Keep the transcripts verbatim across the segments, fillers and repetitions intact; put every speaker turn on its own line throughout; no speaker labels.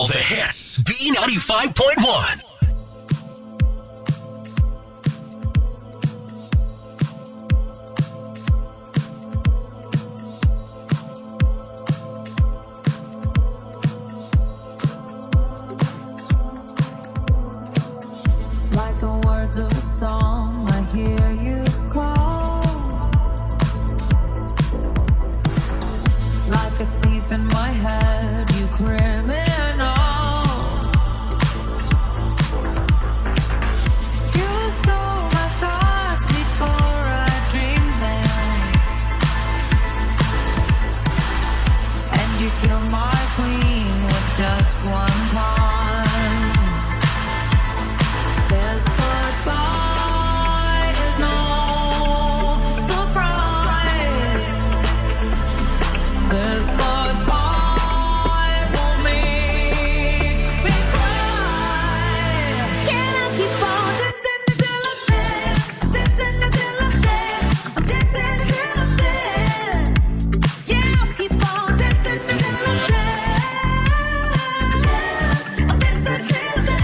All the hits. B ninety-five point one.
Like the words of a song, I hear you call. Like a thief in my head, you criminal. You stole my thoughts before I dreamed them. And you killed my queen with just one pawn. This goodbye is no surprise. This goodbye won't make me cry. Can I keep on dancing until I'm dead? Dancing until I'm dead. I'm dancing until I'm dead. Yeah, I'll keep on dancing until I'm dead. I'm dancing until I'm dead.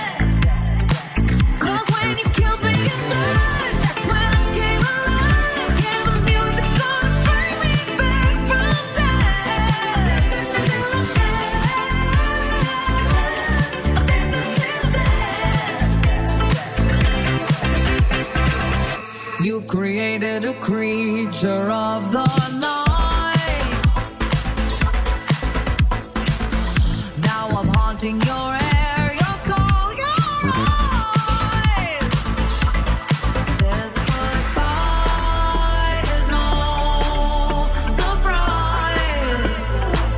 Cause when you killed me inside, that's when I came alive. Yeah, the music's gonna bring me back from death. Dancing until I'm dead. I'm dancing until I'm dead. You've created a creature of the night. Now I'm haunting your air, your soul, your eyes. This goodbye is no surprise.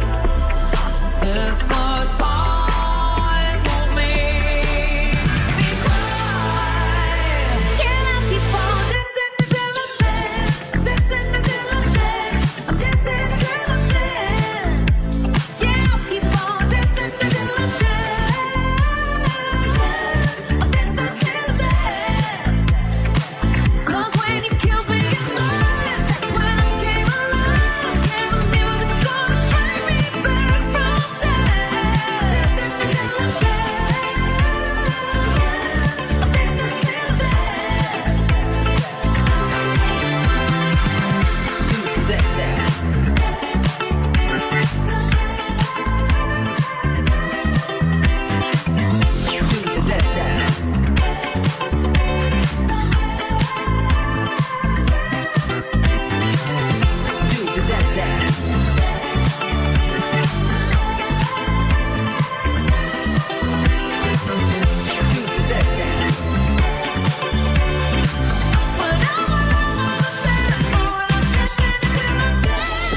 This goodbye won't make me cry. Can I keep on dancing until I'm dead? Dancing until I'm dead. I'm dancing until I'm dead. Yeah, I'll keep on dancing until I'm dead. I'm dancing until I'm dead. Cause when you killed me inside, that's when I came alive. Yeah, the music's gonna bring me back from death. Dancing until I'm dead. I'm dancing until I'm dead. Do the dead dance. Do the dead dance. Do the dead dance. Do the dead dance. But I'm all over the dance floor and I'm dancing until I'm dead.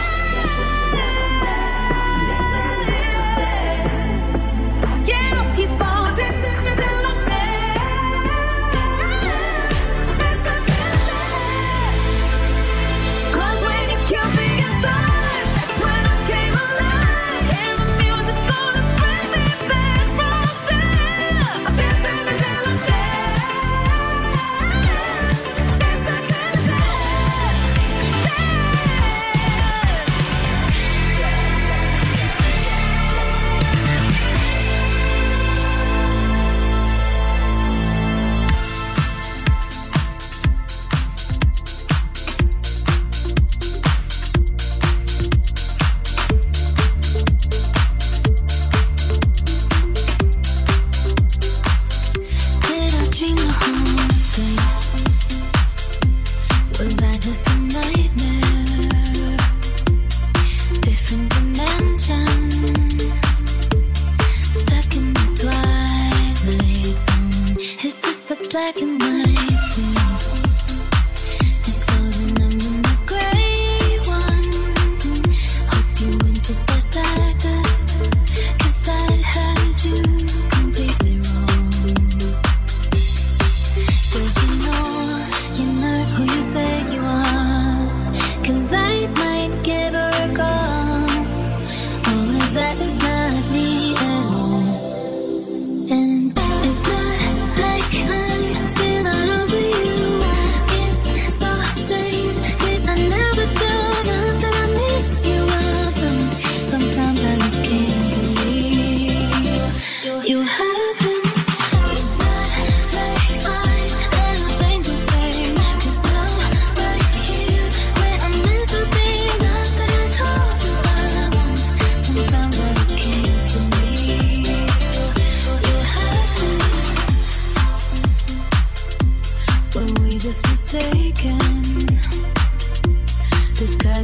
Yeah, I'll keep on dancing until I'm dead. Dancing until I'm dead. Cause when you killed me inside, that's when I came alive. Yeah, the music's gonna bring me back from death. I'm dancing until I'm dead. Dancing until I'm dead.
Did I dream the whole thing? Was I just a nightmare? Different dimensions, stuck in the twilight zone. Is this a black and white thing? If so, then I'm in the gray one. Hope you went the best actor, 'cause I had you completely wrong. Does you know you're not who you say you are? 'Cause I might give her a call. Or is that just not me at all? And it's not like I'm still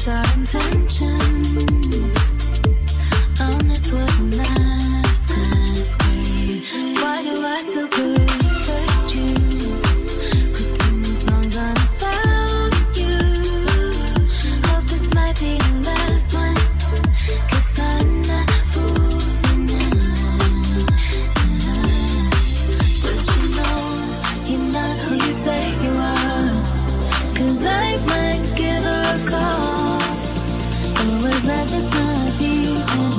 our intentions. Honest was a master's grade. Why do I still protect you? Putting these songs on about you. Hope this might be the last one, 'cause I'm not fooling anyone. But you know you're not who you say you are, 'cause I might give her a call. Or was I just not even?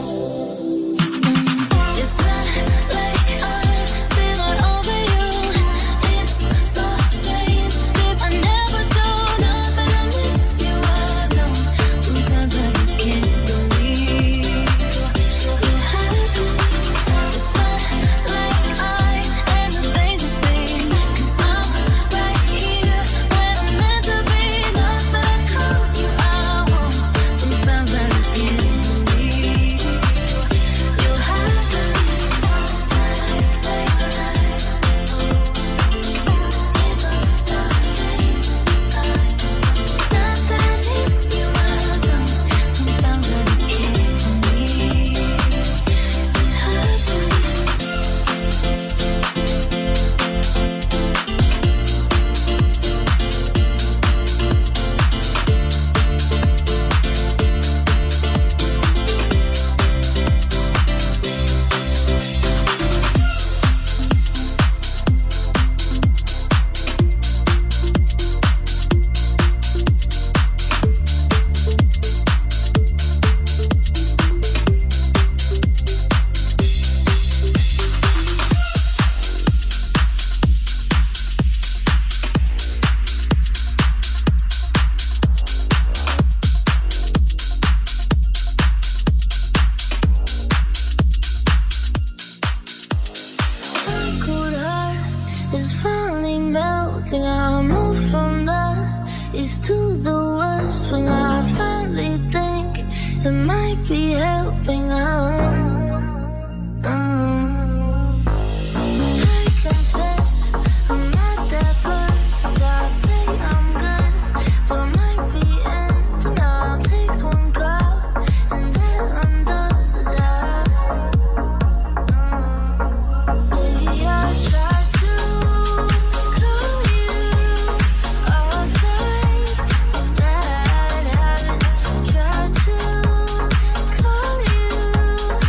It's not like I'm still not over you. It's so strange, 'cause I never do nothing. I miss you, I don't. Sometimes I just can't believe you happen. It's not like I am a change of thing, 'cause I'm right here when I'm meant to be. Not that I call you, I won't. Sometimes I just can't believe you happen. It's so strange. Not that I miss you, I don't. Sometimes I just can't believe it happened. My cold heart is finally melting. I move from the east to the west when I finally think it might be helping out. Uh, I confess I'm not that person. I say I'm good, but I might be ending. All it takes one call and that undoes the job. Baby, I tried to call you all night, but that I haven't. Tried to call you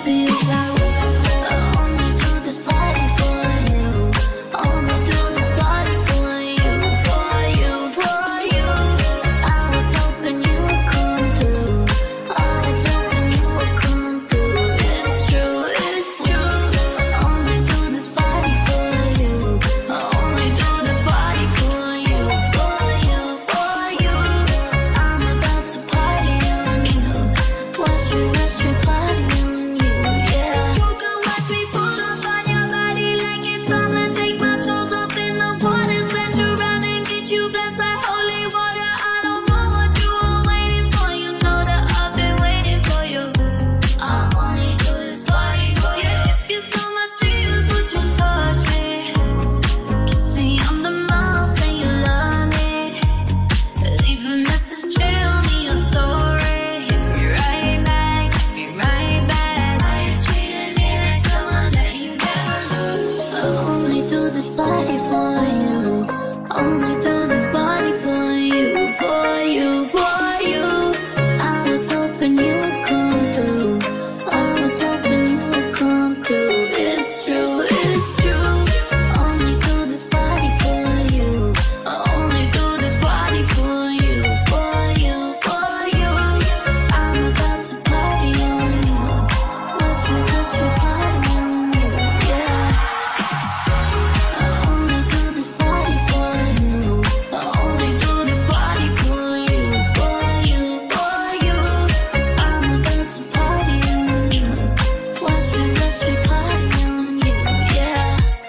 be like, I only do this party for you. I only do this party for you, for you, for you. I was hoping you would come through. I was hoping you would come through. It's true, it's true. I only do this party for you. I only do this party for you, for you, for you. I'm about to party on you. Watch me, watch me party on you, yeah. You can watch me pull up on your body like it's summer. Take my clothes off in the water, splash around and get you blessed like holy water. I don't know what you were waiting for. You know that I've been waiting for you. I only do this party for you. If you saw my tears, would you touch me? Kiss me on the mouth, say you love me. Leave a message, tell me your story. Hit me right back, hit me right back. I ain't treating me like someone that you never lose. I only do this party for you. I only do this party for you, for you, for you. I was hoping you would come through. I was hoping you would come through. It's true, it's true. I only do this party for you. I only do this party for you, for you, for you. I'm about to party on you. Watch me, watch me party on you, yeah. I only do this party for you. I only do this party for you, for you, for you. I'm about to party on you. Watch me, watch me party on you, yeah.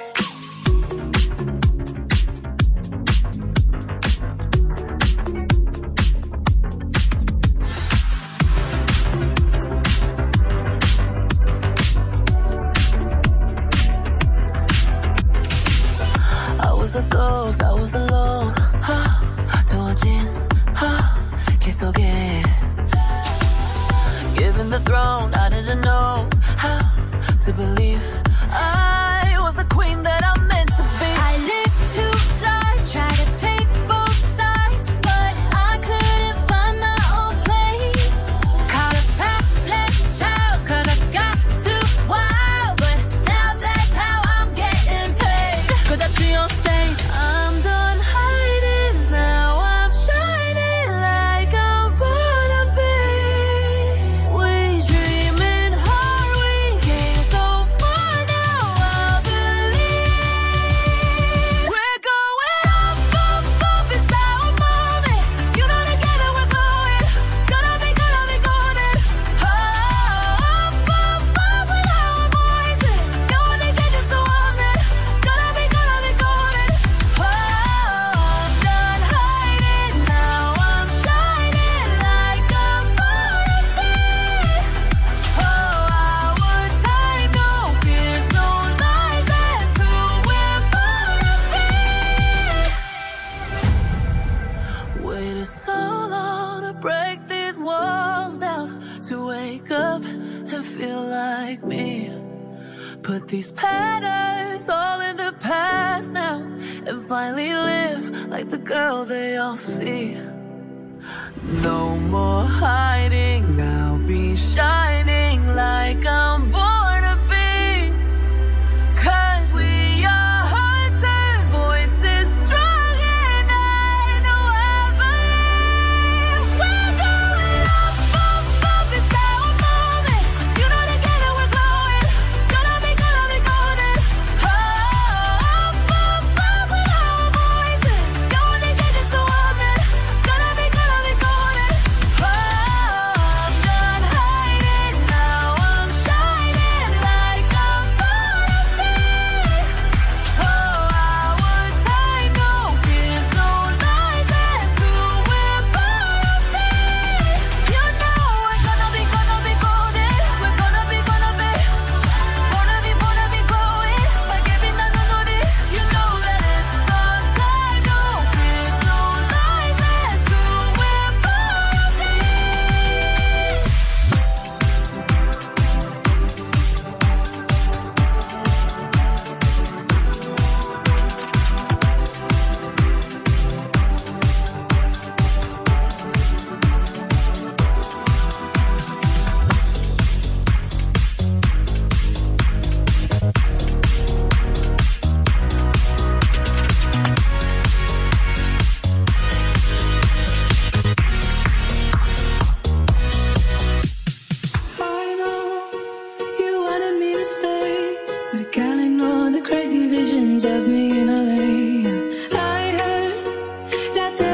I was a ghost, I was alone. 두어진 길 속에 given the throne, I didn't know how to believe I was the queen that I'm meant to be.
I lived two lives, tried to pick both sides, but I couldn't find my own place.
Caught a problem child, cause I got too wild, but now that's how I'm getting paid. 끝없이 on stage, I'm done hiding, now I'm shining like I'm born to be. We dreaming hard, we came so far, now I believe we're going up, up, up, it's our moment. You know together we're glowing, gonna be, gonna be golden. Oh, up, up, up with our voices, no one can catch us so often. Gonna be, gonna be golden. Oh, I'm done hiding, now I'm shining like I'm born to be. Oh, our time, no fears, no lies, that's who we're born to be. Waited so long to break these walls down, to wake up and feel like me. Put these patterns all in the past now, and finally live like the girl they all see. No more hiding, now be shining like I'm born to be. Cause we are hunters, voices strong, and I know I believe we're going up, up, up, it's our moment. You know together we're glowing, gonna be, gonna be golden. Oh, up, up, up with our voices, no one can catch us so often. Gonna be, gonna be golden. Oh, I'm done hiding,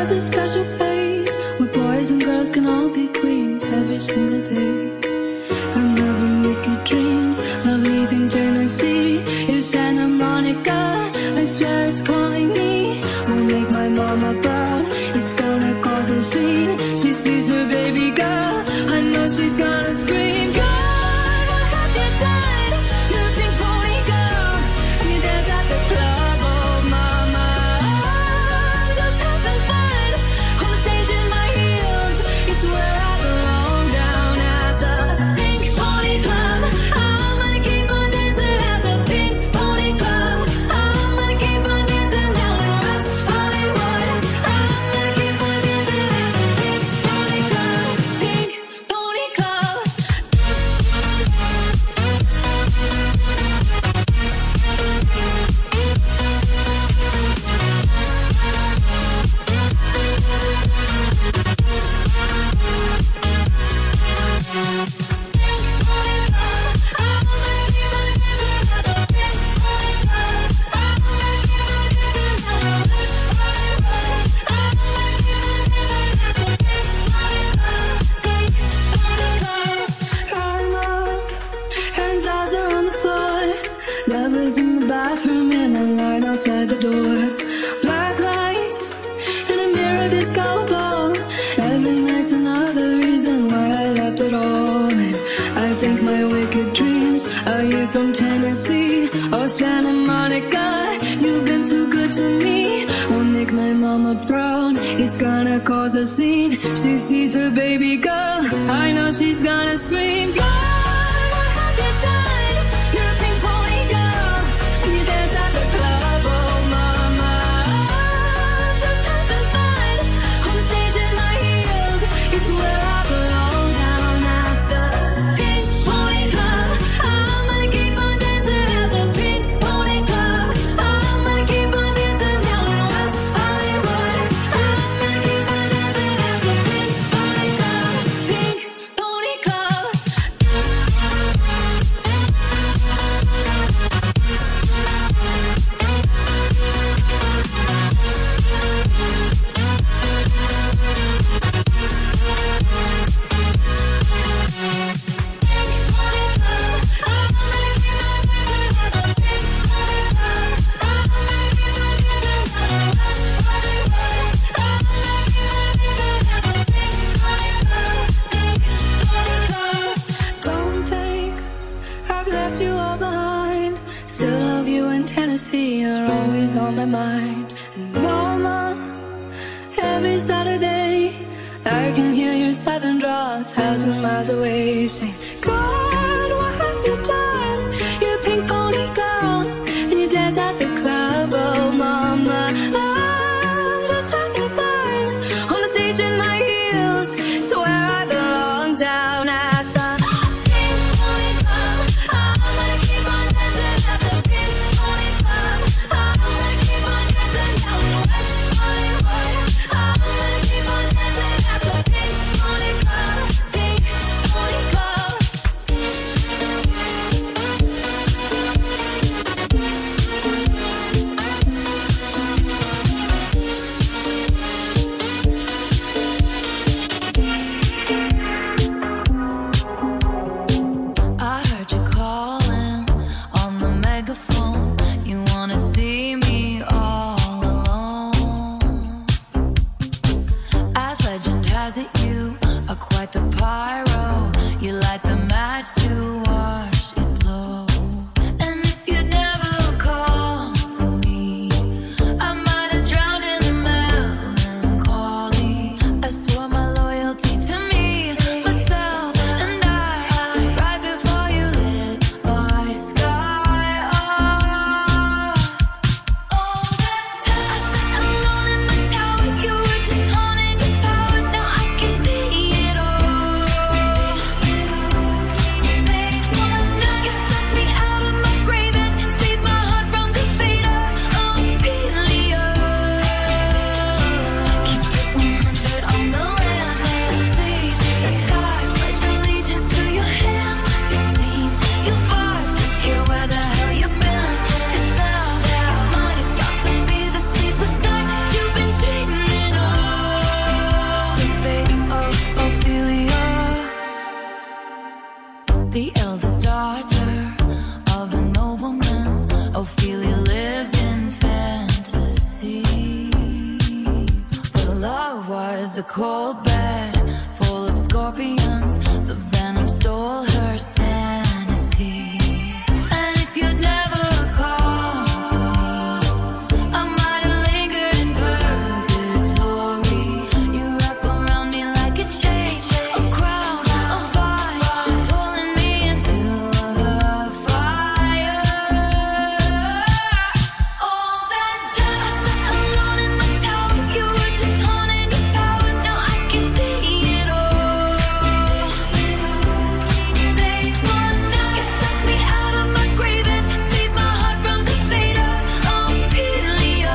has a special place where boys and girls can all be queens every single day. I'm having wicked dreams of leaving Tennessee. It's Santa Monica, I swear it's calling me. Will make my mama proud, it's gonna cause a scene. She sees her baby girl, I know she's gonna scream. God, what have you done? You're a pink pony girl, you dance at the club, oh mama. I'm just having fun, on the stage in my heels. It's where I belong, down at the Pink Pony Club. I'm gonna keep on dancing at the Pink Pony Club. I'm gonna keep on dancing down in West Hollywood. I'm gonna keep on dancing at the Pink Pony Club. Pink Pony Club. I'm up and jaws are on the floor. Lovers in the bathroom and a line outside the door. Black lights and a mirror disco ball. Every night's another reason why I left it all. And I think my wicked dreams are you from Tennessee or Santa Monica. You've been too good to me. Will make my mama proud. It's gonna cause a scene. She sees her baby girl, I know she's gonna scream. God, what have you done? You're a pink pony girl, and you dance at the club, oh mama. I'm just having fun, on the stage in my heels. It's where I belong, down at the Pink Pony Club. I'm gonna keep on dancing at the Pink Pony Club. I'm gonna keep on dancing down in West Hollywood. I'm gonna keep on dancing at the Pink Pony Club. Pink Pony Club. Don't think I've left you all behind. Still love you in Tennessee, you're always on my mind. And mama, every Saturday I can hear your southern draw a thousand miles away, saying, God, what have you done? You're a pink pony girl, and you dance at the club, oh mama. I'm just having fun, on the stage in my heels. It's where I belong, down at the Pink Pony Club. I'm gonna keep on dancing at the Pink Pony Club. I'm gonna keep on dancing down in West Hollywood. I'm gonna keep on dancing at the Pink Pony Club. Pink Pony Club.
I heard you calling on the megaphone. You wanna see me all alone. As legend has it, you are quite the pyro. You light the match to watch it blow. And if you'd never call for me, I might have drowned in the melancholy. I swore my loyalty to me, myself, and I, right before you lit my sky up. All that time I sat alone in my tower, you were just honing your powers. Now I can see it all. Baby, love was a cold bed full of scorpions. The venom stole her sanity. And if you'd never called for me, I might have lingered in purgatory. You wrap around me like a chain, a crown, a vine, pulling me into the fire. All that time I sat alone in my tower, you were just haunting your powers. Now I can see it all. They wonder you took me out of my grave and saved my heart from the fate of Ophelia.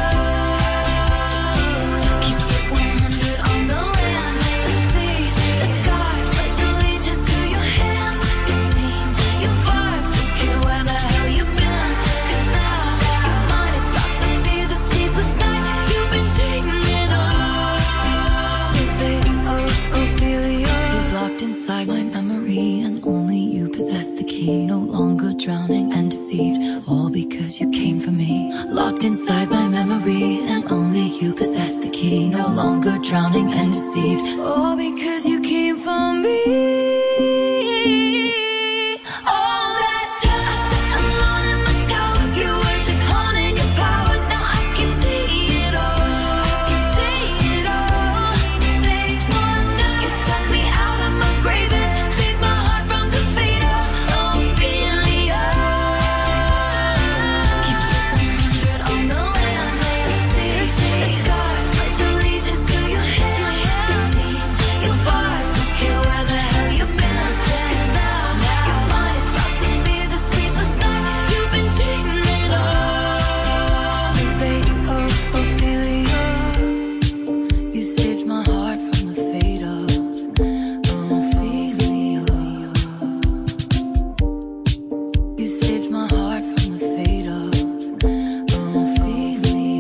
Keep it one hundred on the land, the sea, the sky. Pledge allegiance to your hands, your team, your vibes. Don't care where the hell you've been, 'cause now you're mine. It's about to be the sleepless night you've been dreaming of. The fate of Ophelia. Tears locked inside my memory, and only you possess the key. No longer drowning and deceived, all because you came for me. Locked inside my memory, and only you possess the key. No longer drowning and deceived, all because you came for me. All that time I sat alone in my tower, you were just haunting your powers. Now I can see it all. I can see it all. They wonder you took me out of my grave and saved my heart from the fate of Ophelia. Keep it one hundred on the land, the sea, the sky. Pledge allegiance to your hands, your team, your vibes. Don't care where the hell you've been, 'cause now you're mine. It's about to be the sleepless night you've been dreaming of. The fate of Ophelia. You saved my heart from the fate of Ophelia. You saved my heart from the fate of Ophelia.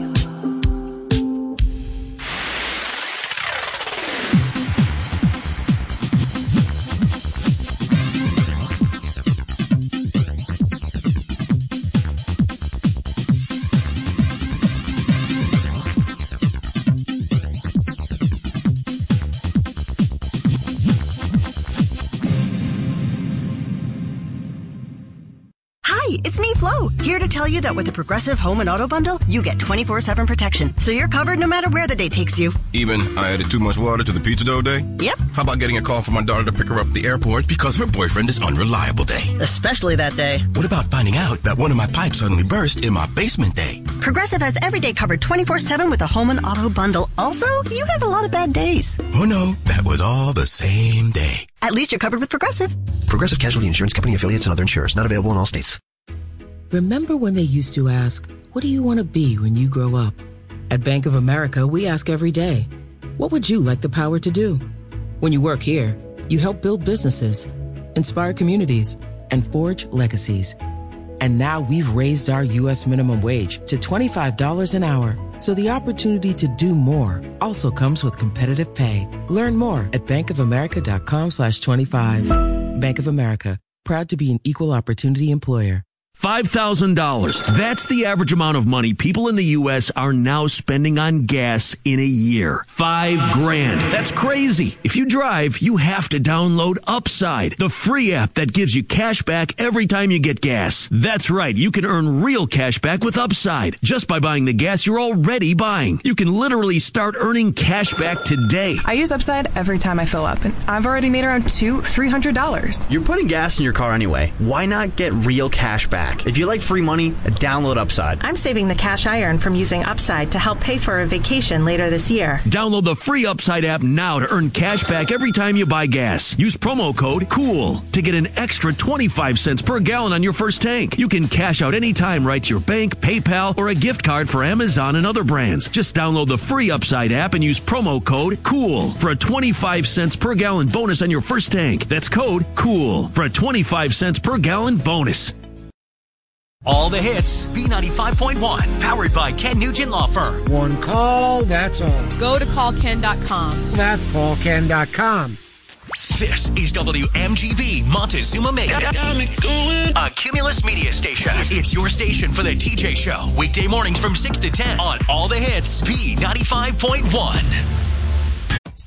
Hi, it's me, Flo, here to tell you that with the Progressive Home and Auto Bundle, you get twenty-four seven protection, so you're covered no matter where the day takes you.
Even I added too much water to the pizza dough day?
Yep.
How about getting a call from my daughter to pick her up at the airport because her boyfriend is unreliable day?
Especially that day.
What about finding out that one of my pipes suddenly burst in my basement day?
Progressive has every day covered twenty-four seven with the Home and Auto Bundle. Also, you have a lot of bad days.
Oh no, that was all the same day.
At least you're covered with Progressive.
Progressive Casualty Insurance Company affiliates and other insurers. Not available in all states.
Remember when they used to ask, what do you want to be when you grow up? At Bank of America, we ask every day, what would you like the power to do? When you work here, you help build businesses, inspire communities, and forge legacies. And now we've raised our U S minimum wage to twenty-five dollars an hour. So the opportunity to do more also comes with competitive pay. Learn more at bankofamerica.com slash 25. Bank of America, proud to be an equal opportunity employer.
five thousand dollars. That's the average amount of money people in the U S are now spending on gas in a year. Five grand. That's crazy. If you drive, you have to download Upside, the free app that gives you cash back every time you get gas. That's right. You can earn real cash back with Upside just by buying the gas you're already buying. You can literally start earning cash back today.
I use Upside every time I fill up, and I've already made around two, three hundred dollars.
You're putting gas in your car anyway. Why not get real cash back? If you like free money, download Upside.
I'm saving the cash I earn from using Upside to help pay for a vacation later this year.
Download the free Upside app now to earn cash back every time you buy gas. Use promo code COOL to get an extra twenty-five cents per gallon on your first tank. You can cash out anytime right to your bank, PayPal, or a gift card for Amazon and other brands. Just download the free Upside app and use promo code COOL for a twenty-five cents per gallon bonus on your first tank. That's code COOL for a twenty-five cents per gallon bonus.
All the hits, B ninety-five point one, powered by Ken Nugent Law Firm.
One call, that's all.
Go to call ken dot com.
That's call ken dot com.
This is W M G B Montezuma Mega, a Cumulus media station. It's your station for the T J Show. Weekday mornings from six to ten on All the Hits, B ninety-five point one.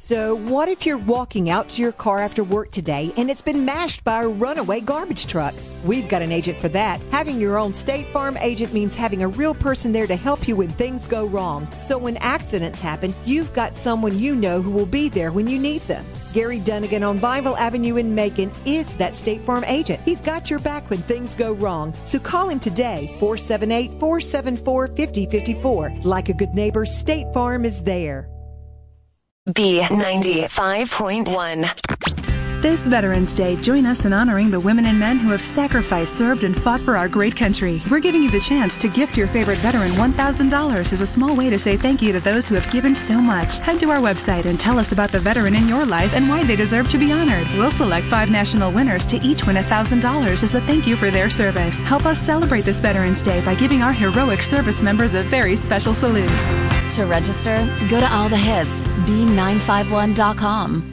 So what if you're walking out to your car after work today and it's been mashed by a runaway garbage truck? We've got an agent for that. Having your own State Farm agent means having a real person there to help you when things go wrong. So when accidents happen, you've got someone you know who will be there when you need them. Gary Dunnigan on Bible Avenue in Macon is that State Farm agent. He's got your back when things go wrong. So call him today, four seven eight, four seven four, five zero five four. Like a good neighbor, State Farm is there.
B ninety-five point one.
This Veterans Day, join us in honoring the women and men who have sacrificed, served, and fought for our great country. We're giving you the chance to gift your favorite veteran one thousand dollars as a small way to say thank you to those who have given so much. Head to our website and tell us about the veteran in your life and why they deserve to be honored. We'll select five national winners to each win one thousand dollars as a thank you for their service. Help us celebrate this Veterans Day by giving our heroic service members a very special salute.
To register, go to all the hits, B nine five one dot com.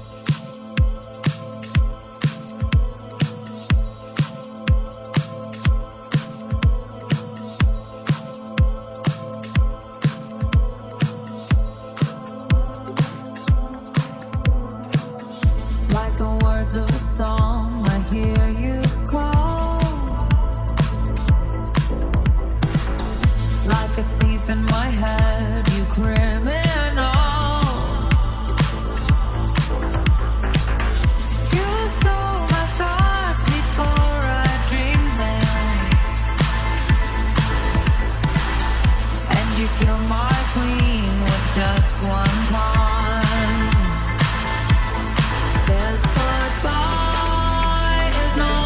Like the words of a song, I hear you call. Like a thief in my head, you criminal. You stole my thoughts before I dreamed them. And you killed my queen with just one pawn. This goodbye is no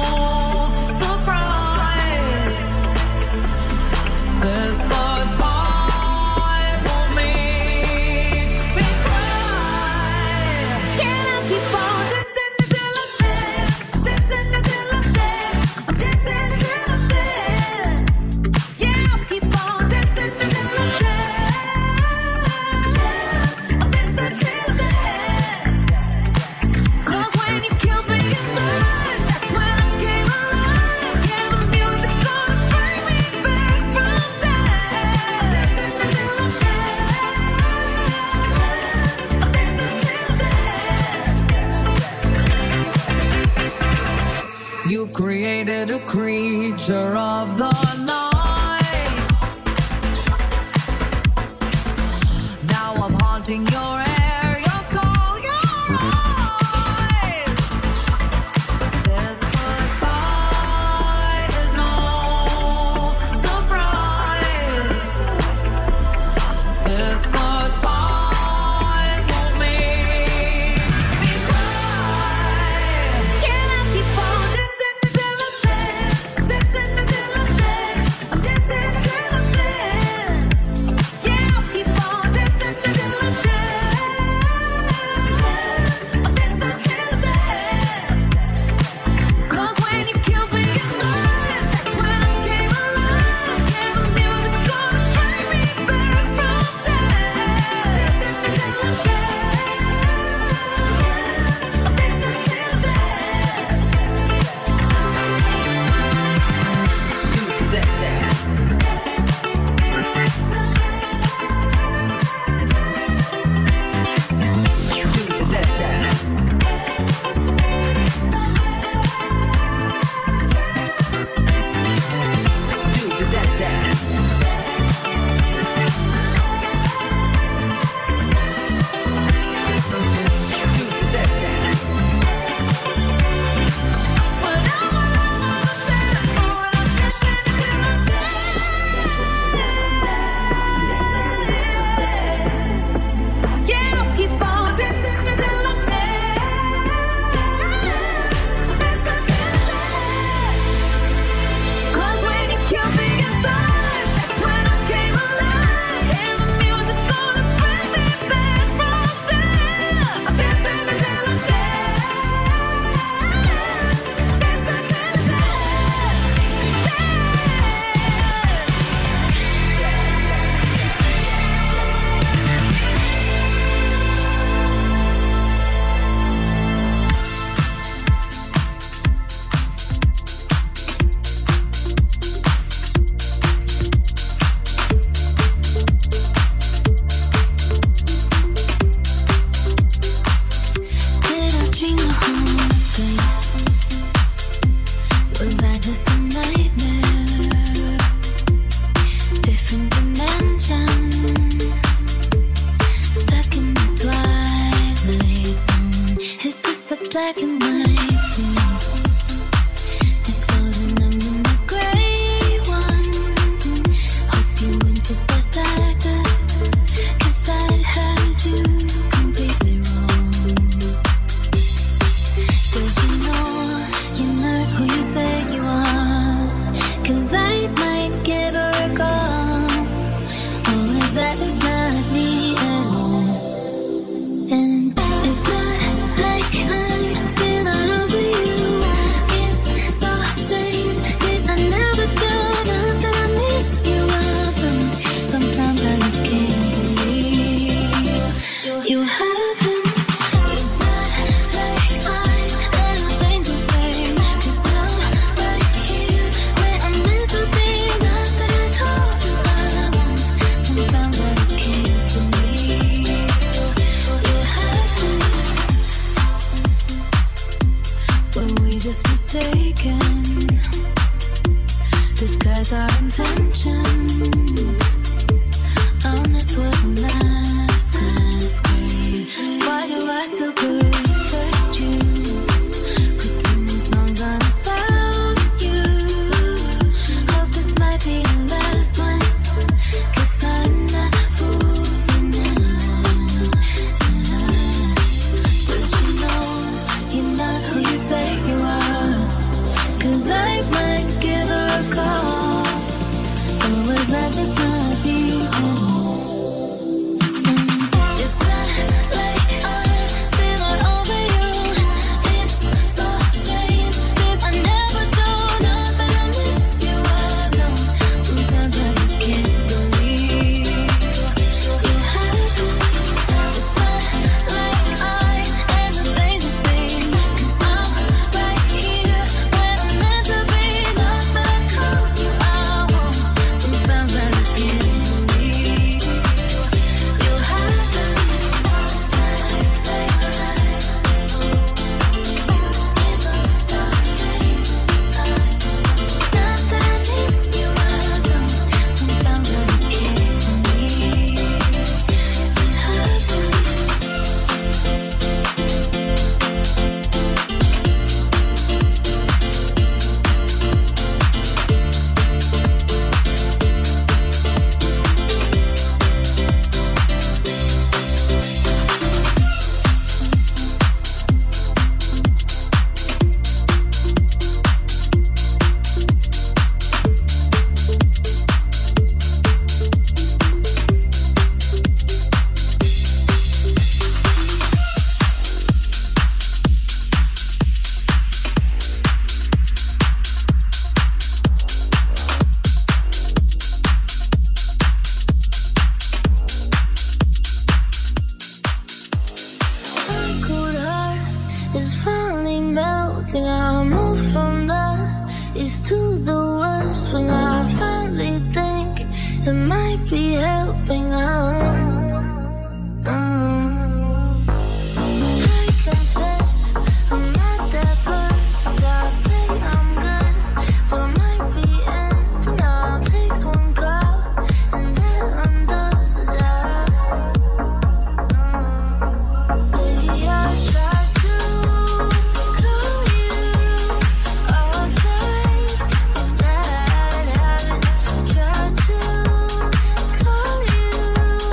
surprise. This goodbye won't make me cry. Can I keep on dancing until I'm dead? Dancing until I'm dead. I'm dancing until I'm dead. Yeah, I'll keep on dancing until I'm dead. I'm dancing until I'm dead. 'Cause when you killed me inside, that's when I came alive. Yeah, the music started to bring me back from death. Dancing until I'm dead. I'm dancing until I'm dead. You've created a creature of the night. Now I'm haunting your air, your soul, your eyes. This goodbye is no surprise. This goodbye won't make me cry. Can I keep on dancing until I'm dead? Dancing until I'm dead. I'm dancing until I'm dead. Yeah, I'll keep on dancing until I'm dead.
You haven't. It's not like I ever change a thing. 'Cause I'm right here where I'm meant to be. Not that I told you I won't. Sometimes I just can't believe you haven't. Were we just mistaken? Disguise our intentions. Honest wasn't last as great. Why do I still protect you? Pretending songs aren't about you. Hope this might be the last one. 'Cause I'm not fooling anyone. Does she know you're not who you say you are? 'Cause I might give her a call. Or was I just not being? It's not like I'm still not over you. It's so strange 'cause I never do. Not that I miss you, I don't. Sometimes I just can't believe you haven't. It's not like I ever change a thing. 'Cause I'm right here where I'm meant to be. Not that I told you I won't. Sometimes I just can't believe you haven't. Not that I miss you, I don't. Sometimes I just can't believe you haven't. My cold heart is finally melting. I move from the east to the west when I finally think it might be helping out. Uh, I confess I'm not that versatile. Say I'm good, but I might be ending. Now takes one call and that undoes the job. Baby, I tried to call you off night, but that I haven't. Tried to call you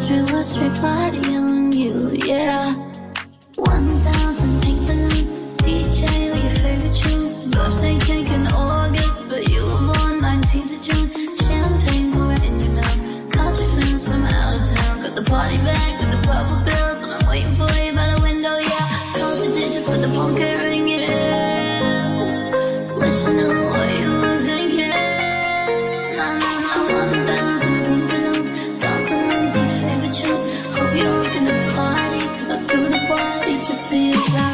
Westry, Westry, party on you, yeah. One thousand pink balloons, D J with your favorite tunes. Birthday cake in August, but you were born nineteenth of June. Champagne pouring in your mouth, caught your friends from out of town. Got the party bag with the purple bills, and I'm waiting for you by the window, yeah. Count the digits with the phone carrying it in. Wish I knew what you were thinking. Nah, nah, nah, one thousand pink balloons, dancing on to your favorite tunes. Hope you're walking the party, cause I do the party just for you, like.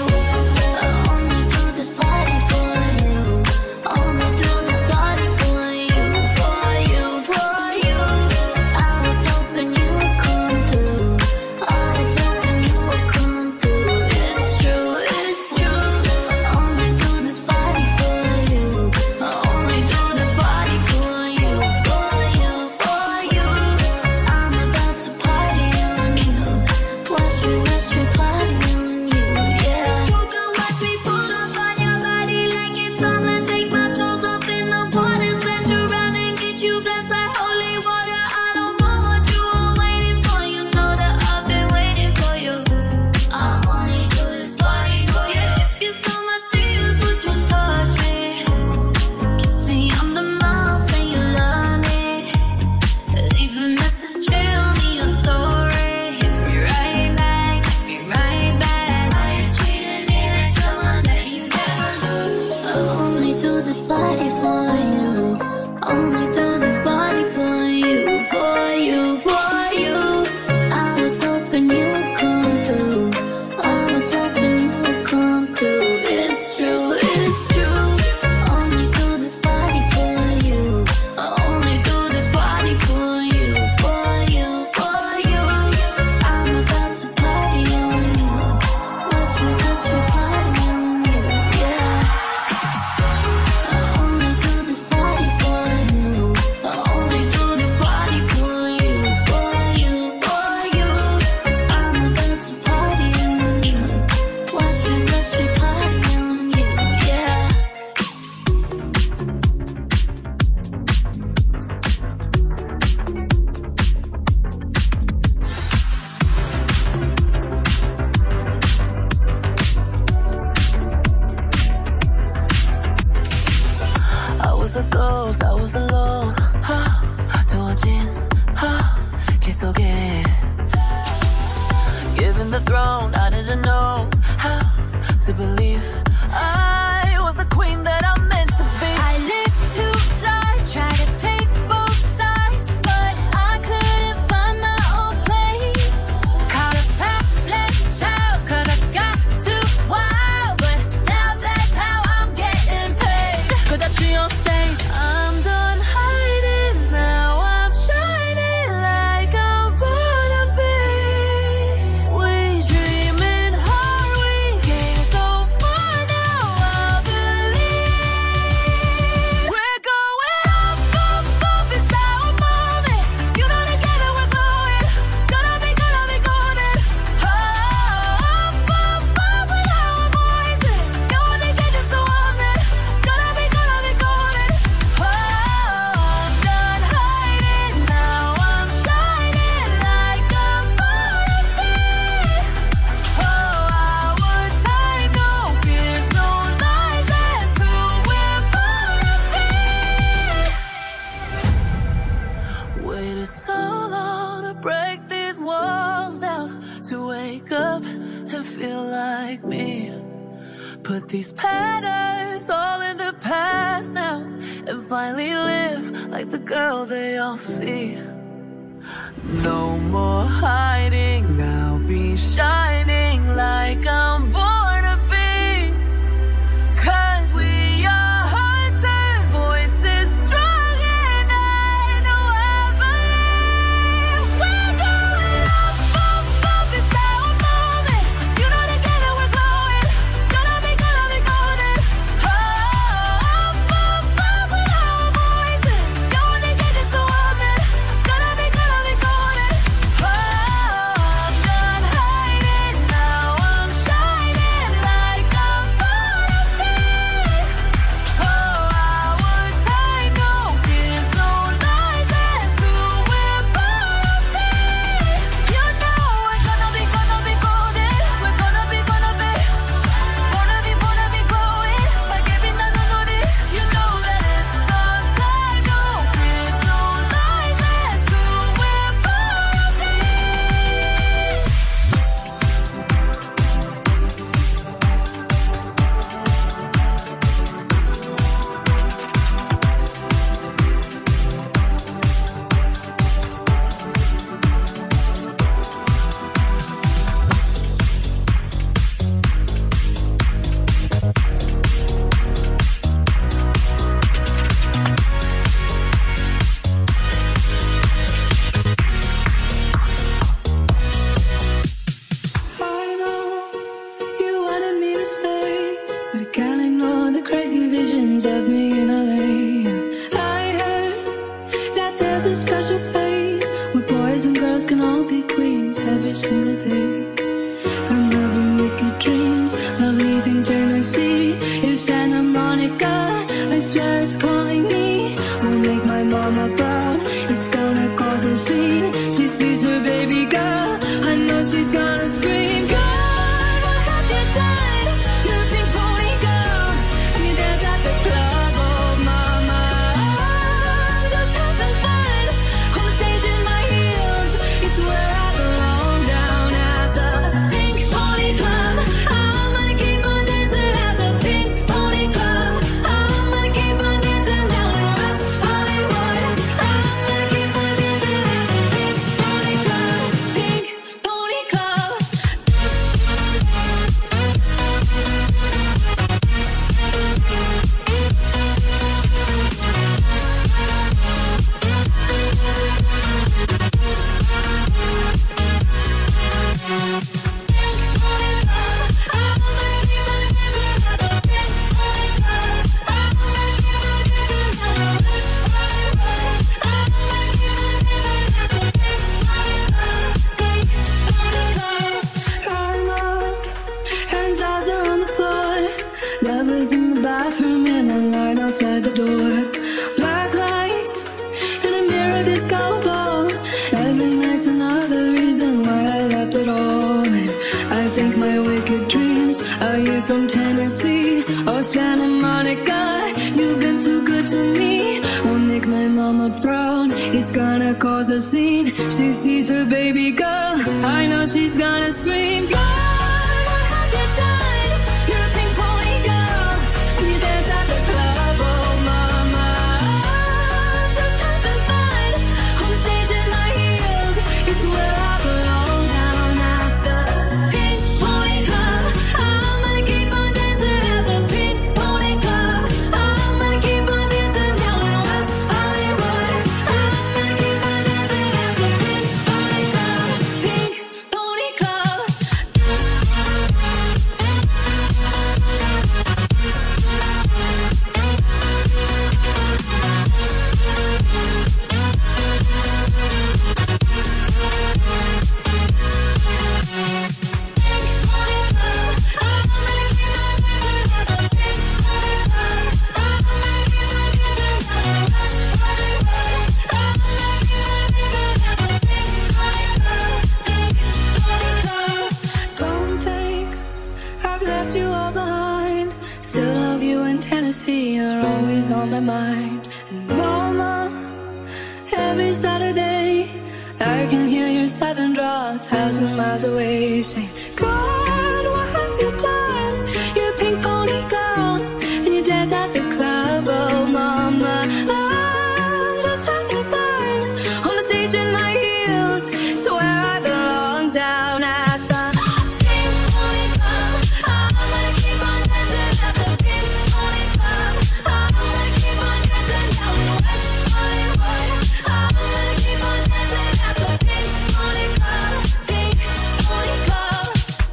These patterns all in the past now, and finally live like the girl they all see. No more hiding, I'll be shining like I'm born to be. Cause we are hunters, voices strong and I know I believe. We're going up, up, up, it's our moment. You know together we're glowing. Gonna be, gonna be golden. Oh, up, up, up with our voices. Don't wanna get just so often. Gonna be, gonna be golden. Oh,
boys and girls can all be queens every single day. I'm having wicked dreams of leaving Tennessee. It's Santa Monica, I swear it's calling me. Won't make my mama proud, it's gonna cause a scene. She sees her baby girl, I know she's gonna scream. God, what have you done? You're a pink pony girl, and you dance at the club. Oh mama, I'm just having fun on the stage in my heels. It's where I belong, down at the Pink Pony Club. I'm gonna keep on dancing at the Pink Pony Club. I'm gonna keep on dancing down in West Hollywood. I'm gonna keep on dancing at the Pink Pony Club. Pink Pony Club. I'm up and jaws are on the floor. Lovers in the bathroom and a line outside the door. Black lights and a mirror disco ball. Every night's another reason why I left it all. And I think my wicked dreams are here from Tennessee. Oh Santa Monica, you've been too good to me. Won't make my mama proud, it's gonna cause a scene. She sees her baby girl, I know she's gonna scream. God, what have you done? You're a pink pony girl, and you dance at the club. Oh mama, I'm just having fun on the stage in my heels. It's where I belong, down at the Pink Pony Club. I'm gonna keep on dancing at the Pink Pony Club. I'm gonna keep on dancing down in West Hollywood. I'm gonna keep on dancing at the Pink Pony Club. Pink Pony Club. Don't think I've left you all behind. Still love you in Tennessee, you're always on my mind. And mama, every Saturday I can hear your southern draw a thousand miles away, saying, God, what have you done? You're a pink pony girl, and you dance at the club. Oh mama, I'm just having fun on the stage in my heels. It's where I belong, down at the Pink Pony Club. I'm gonna keep on dancing at the Pink Pony Club. I'm gonna keep on dancing down in West Hollywood. I'm gonna keep on dancing at the Pink Pony Club. Pink Pony Club.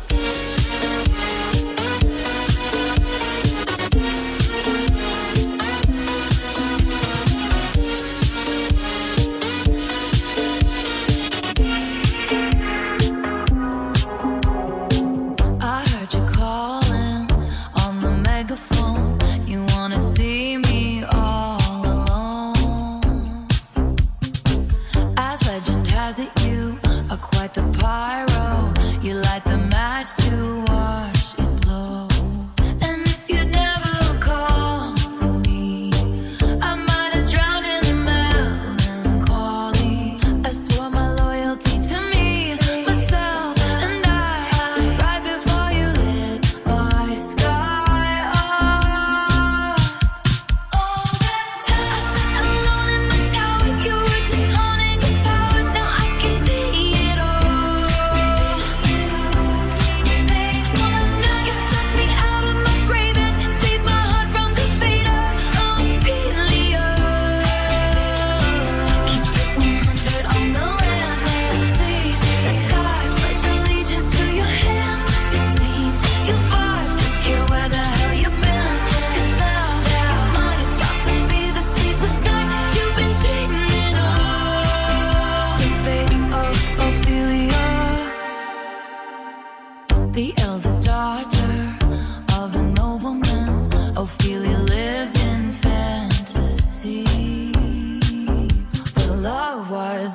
I heard you calling on the megaphone. You wanna see me all alone. As legend has it, you are quite the pyro. You light the match to watch it blow. And if you'd never called for me, I might have drowned in the melancholy. I swore my loyalty to me, myself, and I. Right before you lit my sky up. All that time I sat alone in my tower, you were just haunting your powers. Now I can see it all.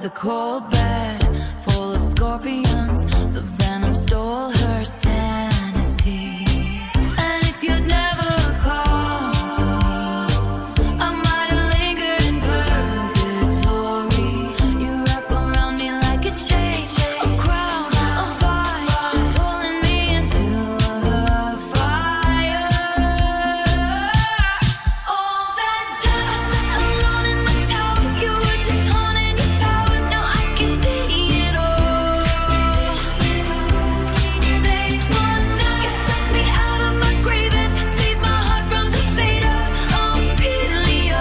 a cold bed full of scorpions. The venom stole her sanity. And if you'd never called for me, I might have lingered in purgatory. You wrap around me like a chain, a crown, a vine, pulling me into the fire. All that time I sat alone in my tower, you were just haunting your powers. Now I can see it all. They wonder you took me out of my grave and saved my heart from the fate of Ophelia.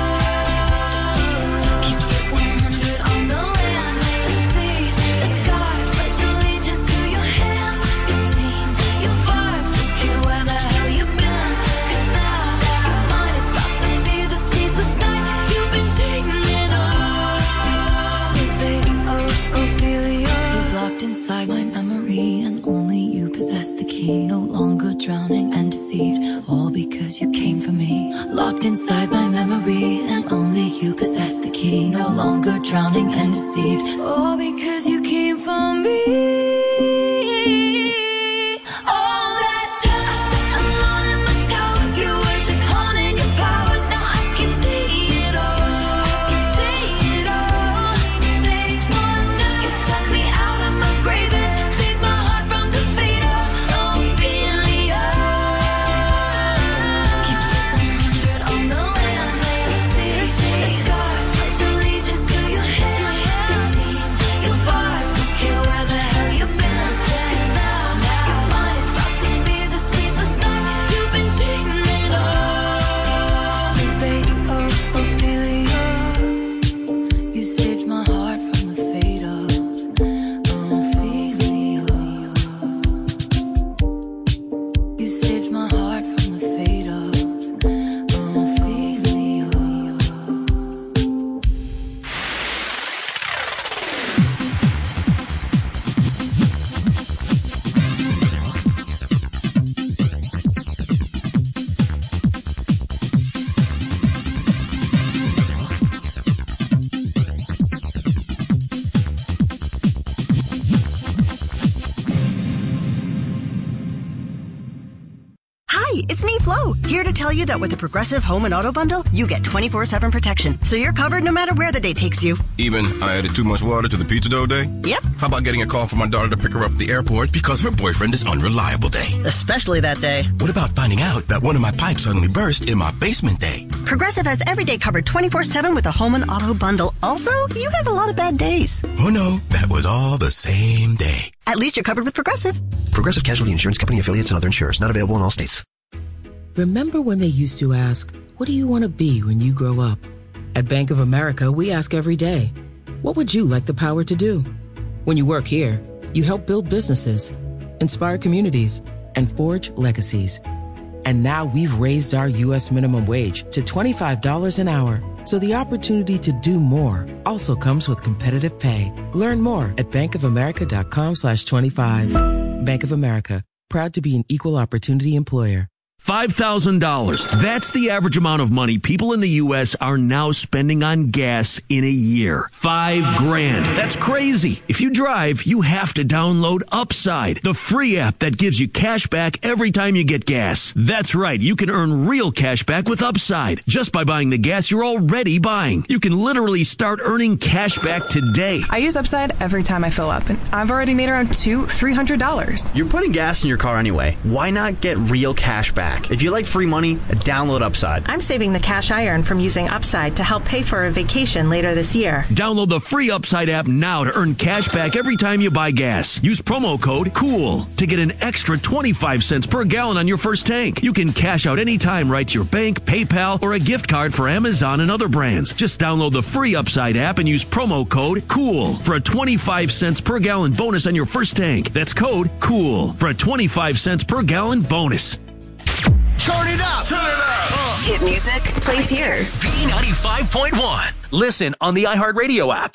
Keep it one hundred on the land, the sea, the sky. Pledge allegiance to your hands, your team, your vibes. Don't care where the hell you've been, 'cause now your mind is about to be the sleepless night you've been dreaming of. The fate of Ophelia is locked inside my memory, and only you possess the key. No longer drowning and deceived, all because you came for me. Locked inside my memory, and only you possess the key. No longer drowning and deceived, all because you came for me. All that time I sat alone in my tower, you were just haunting your powers. Now I can see it all. I can see it all. They wonder you took me out of my grave and saved my heart from the fate of Ophelia. Keep it one hundred on the land, the sea, the sky. Pledge allegiance to your hands, your team, your vibes. Don't care where the hell you've been, 'cause now your mind is about to be the sleepless night you've been dreaming of. The fate of Ophelia, you saved my heart from the fate of Ophelia. You saved my heart from the fate of Ophelia.
Hi, it's me, Flo, here to tell you that with the Progressive Home and Auto Bundle, you get twenty-four seven protection, so you're covered no matter where the day takes you.
Even I added too much water to the pizza dough day?
Yep.
How about getting a call from my daughter to pick her up at the airport because her boyfriend is unreliable day?
Especially that day.
What about finding out that one of my pipes suddenly burst in my basement day?
Progressive has every day covered twenty-four seven with the Home and Auto Bundle. Also, you have a lot of bad days.
Oh no, that was all the same day.
At least you're covered with Progressive.
Progressive Casualty Insurance Company, affiliates, and other insurers. Not available in all states.
Remember when they used to ask, what do you want to be when you grow up? At Bank of America, we ask every day, what would you like the power to do? When you work here, you help build businesses, inspire communities, and forge legacies. And now we've raised our U S minimum wage to twenty-five dollars an hour. So the opportunity to do more also comes with competitive pay. Learn more at bankofamerica.com slash 25. Bank of America, proud to be an equal opportunity employer.
five thousand dollars. That's the average amount of money people in the U S are now spending on gas in a year. Five grand. That's crazy. If you drive, you have to download Upside, the free app that gives you cash back every time you get gas. That's right. You can earn real cash back with Upside just by buying the gas you're already buying. You can literally start earning cash back today.
I use Upside every time I fill up, and I've already made around two, three hundred dollars.
You're putting gas in your car anyway. Why not get real cash back? If you like free money, download Upside.
I'm saving the cash I earn from using Upside to help pay for a vacation later this year.
Download the free Upside app now to earn cash back every time you buy gas. Use promo code COOL to get an extra twenty-five cents per gallon on your first tank. You can cash out anytime right to your bank, PayPal, or a gift card for Amazon and other brands. Just download the free Upside app and use promo code COOL for a twenty-five cents per gallon bonus on your first tank. That's code COOL for a twenty-five cents per gallon bonus.
Turn it up! Turn it up! Uh.
Hit music plays here.
B ninety-five point one. Listen on the iHeartRadio app,